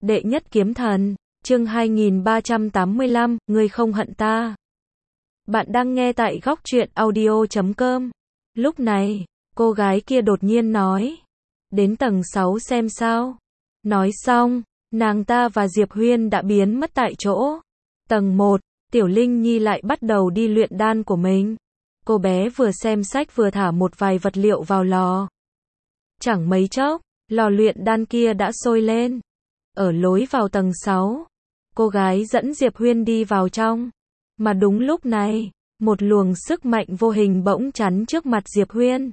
Đệ nhất kiếm thần, chương 2385, ngươi không hận ta. Bạn đang nghe tại góc truyện audio.com. Lúc này, cô gái kia đột nhiên nói, đến tầng 6 xem sao. Nói xong, nàng ta và Diệp Huyên đã biến mất tại chỗ. Tầng 1, Tiểu Linh Nhi lại bắt đầu đi luyện đan của mình. Cô bé vừa xem sách vừa thả một vài vật liệu vào lò. Chẳng mấy chốc, lò luyện đan kia đã sôi lên. Ở lối vào tầng 6, cô gái dẫn Diệp Huyên đi vào trong. Mà đúng lúc này, một luồng sức mạnh vô hình bỗng chắn trước mặt Diệp Huyên.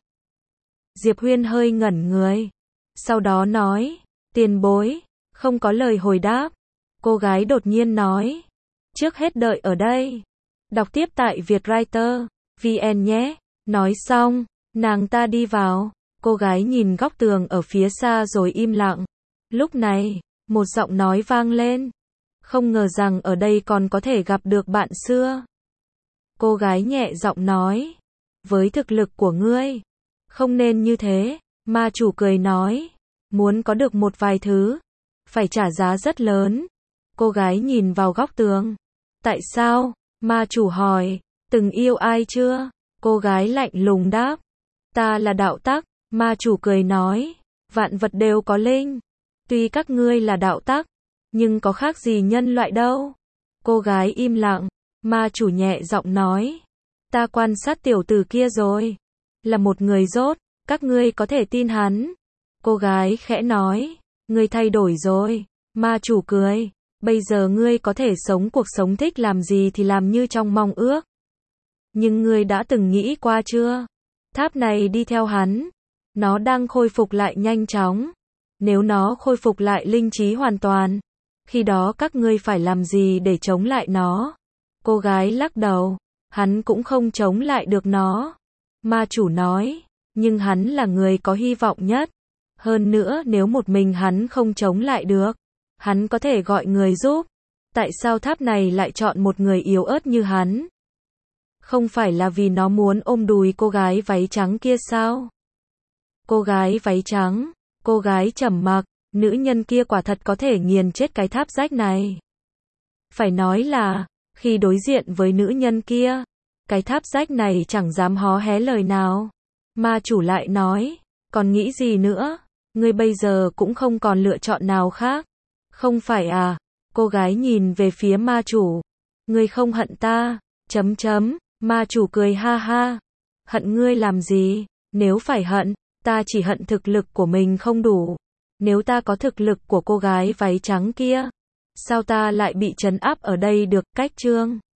Diệp Huyên hơi ngẩn người. Sau đó nói, tiền bối, không có lời hồi đáp. Cô gái đột nhiên nói, trước hết đợi ở đây. Đọc tiếp tại Vietwriter VN nhé. Nói xong, nàng ta đi vào. Cô gái nhìn góc tường ở phía xa rồi im lặng. Lúc này, một giọng nói vang lên. Không ngờ rằng ở đây còn có thể gặp được bạn xưa. Cô gái nhẹ giọng nói. Với thực lực của ngươi, không nên như thế. Ma chủ cười nói. Muốn có được một vài thứ, phải trả giá rất lớn. Cô gái nhìn vào góc tường. Tại sao? Ma chủ hỏi. Từng yêu ai chưa? Cô gái lạnh lùng đáp. Ta là đạo tắc. Ma chủ cười nói. Vạn vật đều có linh. Tuy các ngươi là đạo tắc, nhưng có khác gì nhân loại đâu. Cô gái im lặng. Ma chủ nhẹ giọng nói. Ta quan sát tiểu tử kia rồi. Là một người dốt, các ngươi có thể tin hắn. Cô gái khẽ nói. Ngươi thay đổi rồi. Ma chủ cười. Bây giờ ngươi có thể sống cuộc sống thích làm gì thì làm như trong mong ước. Nhưng ngươi đã từng nghĩ qua chưa? Tháp này đi theo hắn. Nó đang khôi phục lại nhanh chóng. Nếu nó khôi phục lại linh trí hoàn toàn, khi đó các ngươi phải làm gì để chống lại nó? Cô gái lắc đầu. Hắn cũng không chống lại được nó. Ma chủ nói. Nhưng hắn là người có hy vọng nhất. Hơn nữa nếu một mình hắn không chống lại được, hắn có thể gọi người giúp. Tại sao tháp này lại chọn một người yếu ớt như hắn? Không phải là vì nó muốn ôm đùi cô gái váy trắng kia sao? Cô gái váy trắng. Cô gái trầm mặc. Nữ nhân kia quả thật có thể nghiền chết cái tháp rách này. Phải nói là, khi đối diện với nữ nhân kia, cái tháp rách này chẳng dám hó hé lời nào. Ma chủ lại nói, còn nghĩ gì nữa? Ngươi bây giờ cũng không còn lựa chọn nào khác. Không phải à? Cô gái nhìn về phía ma chủ. Ngươi không hận ta? Ma chủ cười ha ha. Hận ngươi làm gì? Nếu phải hận, ta chỉ hận thực lực của mình không đủ. Nếu ta có thực lực của cô gái váy trắng kia, sao ta lại bị trấn áp ở đây được? Cách chương